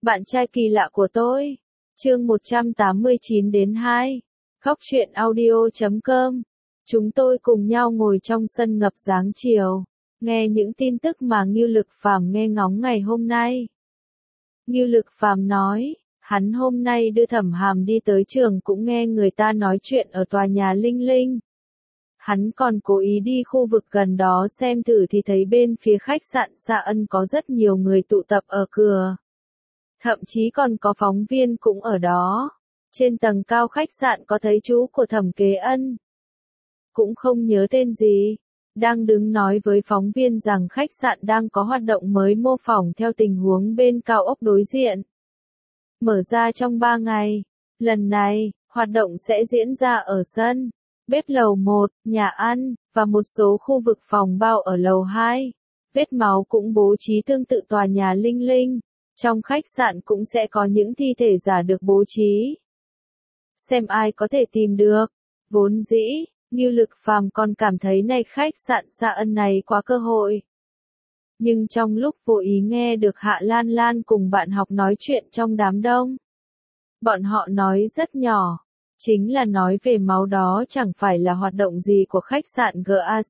Bạn trai kỳ lạ của tôi. Chương 189 đến 2. Khóc chuyện audio.com. Chúng tôi cùng nhau ngồi trong sân ngập dáng chiều, nghe những tin tức mà Ngưu Lực Phàm nghe ngóng ngày hôm nay. Ngưu Lực Phàm nói, hắn hôm nay đưa Thẩm Hàm đi tới trường cũng nghe người ta nói chuyện ở tòa nhà Linh Linh. Hắn còn cố ý đi khu vực gần đó xem thử thì thấy bên phía khách sạn Sa Ân có rất nhiều người tụ tập ở cửa. Thậm chí còn có phóng viên cũng ở đó. Trên tầng cao khách sạn có thấy chú của Thẩm Kế Ân. Cũng không nhớ tên gì. Đang đứng nói với phóng viên rằng khách sạn đang có hoạt động mới mô phỏng theo tình huống bên cao ốc đối diện. Mở ra trong 3 ngày. Lần này, hoạt động sẽ diễn ra ở sân, bếp lầu 1, nhà ăn, và một số khu vực phòng bao ở lầu 2. Vết máu cũng bố trí tương tự tòa nhà Linh Linh. Trong khách sạn cũng sẽ có những thi thể giả được bố trí. Xem ai có thể tìm được. Vốn dĩ, Ngưu Lực Phàm còn cảm thấy này khách sạn Sa Ân này quá cơ hội. Nhưng trong lúc vô ý nghe được Hạ Lan Lan cùng bạn học nói chuyện trong đám đông. Bọn họ nói rất nhỏ. Chính là nói về máu đó chẳng phải là hoạt động gì của khách sạn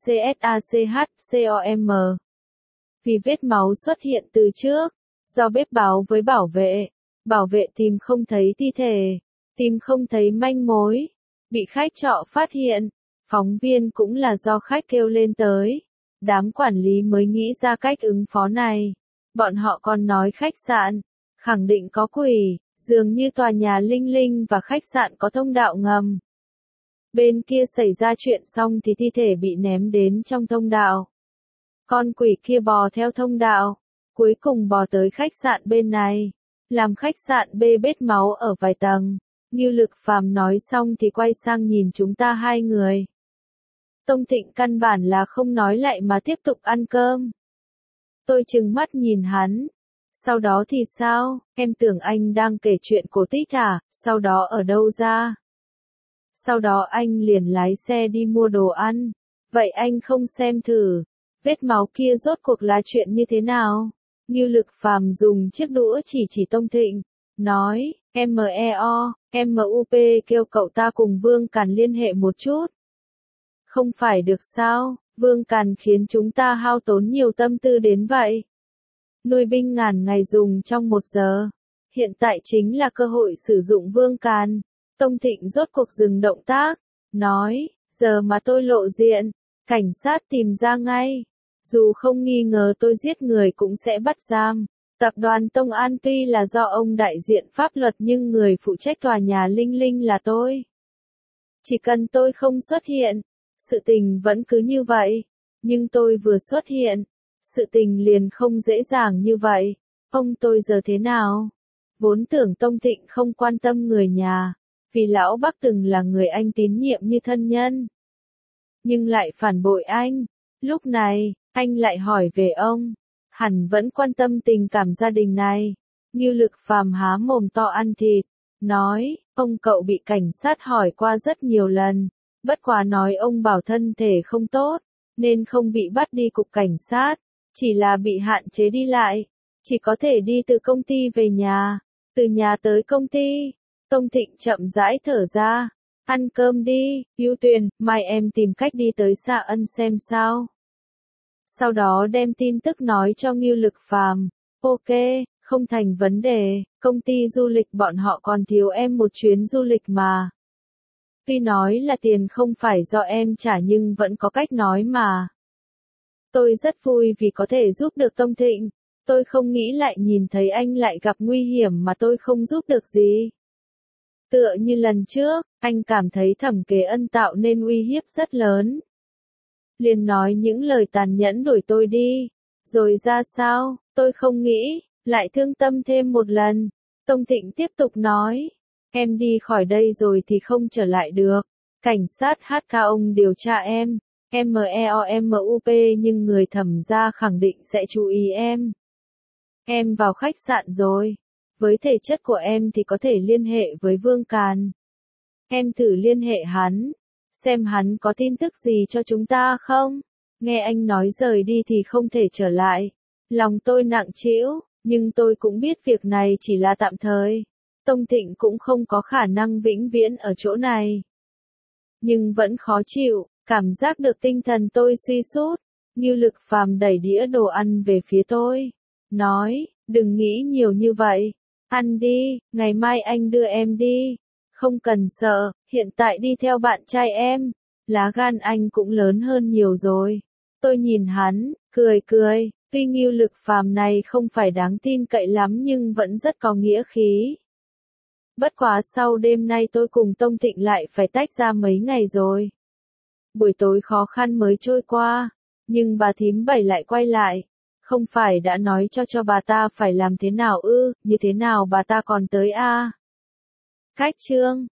GACSACHCOM. Vì vết máu xuất hiện từ trước. Do bếp báo với bảo vệ tìm không thấy thi thể, tìm không thấy manh mối, bị khách trọ phát hiện, phóng viên cũng là do khách kêu lên tới, đám quản lý mới nghĩ ra cách ứng phó này. Bọn họ còn nói khách sạn, khẳng định có quỷ, dường như tòa nhà Linh Linh và khách sạn có thông đạo ngầm. Bên kia xảy ra chuyện xong thì thi thể bị ném đến trong thông đạo. Con quỷ kia bò theo thông đạo. Cuối cùng bò tới khách sạn bên này, làm khách sạn bê bết máu ở vài tầng. Ngưu Lực Phàm nói xong thì quay sang nhìn chúng ta hai người. Tông Thịnh căn bản là không nói lại mà tiếp tục ăn cơm. Tôi trừng mắt nhìn hắn. Sau đó thì sao, em tưởng anh đang kể chuyện cổ tích à, sau đó ở đâu ra? Sau đó anh liền lái xe đi mua đồ ăn. Vậy anh không xem thử, vết máu kia rốt cuộc là chuyện như thế nào? Ngưu Lực Phàm dùng chiếc đũa chỉ Tông Thịnh, nói, MUP kêu cậu ta cùng Vương Càn liên hệ một chút. Không phải được sao, Vương Càn khiến chúng ta hao tốn nhiều tâm tư đến vậy. Nuôi binh ngàn ngày dùng trong 1 giờ. Hiện tại chính là cơ hội sử dụng Vương Càn. Tông Thịnh rốt cuộc dừng động tác, nói, giờ mà tôi lộ diện, cảnh sát tìm ra ngay. Dù không nghi ngờ tôi giết người cũng sẽ bắt giam. Tập đoàn Tông An tuy là do ông đại diện pháp luật nhưng người phụ trách tòa nhà Linh Linh là tôi. Chỉ cần tôi không xuất hiện, sự tình vẫn cứ như vậy. Nhưng tôi vừa xuất hiện, sự tình liền không dễ dàng như vậy. Ông tôi giờ thế nào? Vốn tưởng Tông Thịnh không quan tâm người nhà, vì lão Bắc từng là người anh tín nhiệm như thân nhân. Nhưng lại phản bội anh. Lúc này, anh lại hỏi về ông. Hẳn vẫn quan tâm tình cảm gia đình này. Ngưu Lực Phàm há mồm to ăn thịt. Nói, ông cậu bị cảnh sát hỏi qua rất nhiều lần. Bất quá nói ông bảo thân thể không tốt, nên không bị bắt đi cục cảnh sát. Chỉ là bị hạn chế đi lại. Chỉ có thể đi từ công ty về nhà. Từ nhà tới công ty. Tông Thịnh chậm rãi thở ra. Ăn cơm đi, Ưu Tuyền, mai em tìm cách đi tới Sa Ân xem sao. Sau đó đem tin tức nói cho Ngưu Lực Phàm. Ok, không thành vấn đề, công ty du lịch bọn họ còn thiếu em một chuyến du lịch mà. Tuy nói là tiền không phải do em trả nhưng vẫn có cách nói mà. Tôi rất vui vì có thể giúp được Tông Thịnh. Tôi không nghĩ lại nhìn thấy anh lại gặp nguy hiểm mà tôi không giúp được gì. Tựa như lần trước, anh cảm thấy Thẩm Kế Ân tạo nên uy hiếp rất lớn. Liền nói những lời tàn nhẫn đuổi tôi đi. Rồi ra sao, tôi không nghĩ, lại thương tâm thêm một lần. Tông Thịnh tiếp tục nói, em đi khỏi đây rồi thì không trở lại được. Cảnh sát HK ông điều tra em, MEOMUP nhưng người Thẩm gia khẳng định sẽ chú ý em. Em vào khách sạn rồi. Với thể chất của em thì có thể liên hệ với Vương Càn. Em thử liên hệ hắn. Xem hắn có tin tức gì cho chúng ta không? Nghe anh nói rời đi thì không thể trở lại. Lòng tôi nặng trĩu, Nhưng tôi cũng biết việc này chỉ là tạm thời. Tông Thịnh cũng không có khả năng vĩnh viễn ở chỗ này. Nhưng vẫn khó chịu, cảm giác được tinh thần tôi suy sút. Ngưu Lực Phàm đẩy đĩa đồ ăn về phía tôi. Nói, đừng nghĩ nhiều như vậy. Ăn đi, ngày mai anh đưa em đi. Không cần sợ, hiện tại đi theo bạn trai em. Lá gan anh cũng lớn hơn nhiều rồi. Tôi nhìn hắn, cười cười. Tuy Ngưu Lực Phàm này không phải đáng tin cậy lắm nhưng vẫn rất có nghĩa khí. Bất quá sau đêm nay tôi cùng Tông Thịnh lại phải tách ra mấy ngày rồi. Buổi tối khó khăn mới trôi qua, nhưng bà thím Bảy lại quay lại. Không phải đã nói cho bà ta phải làm thế nào ư, như thế nào bà ta còn tới a? Cách chương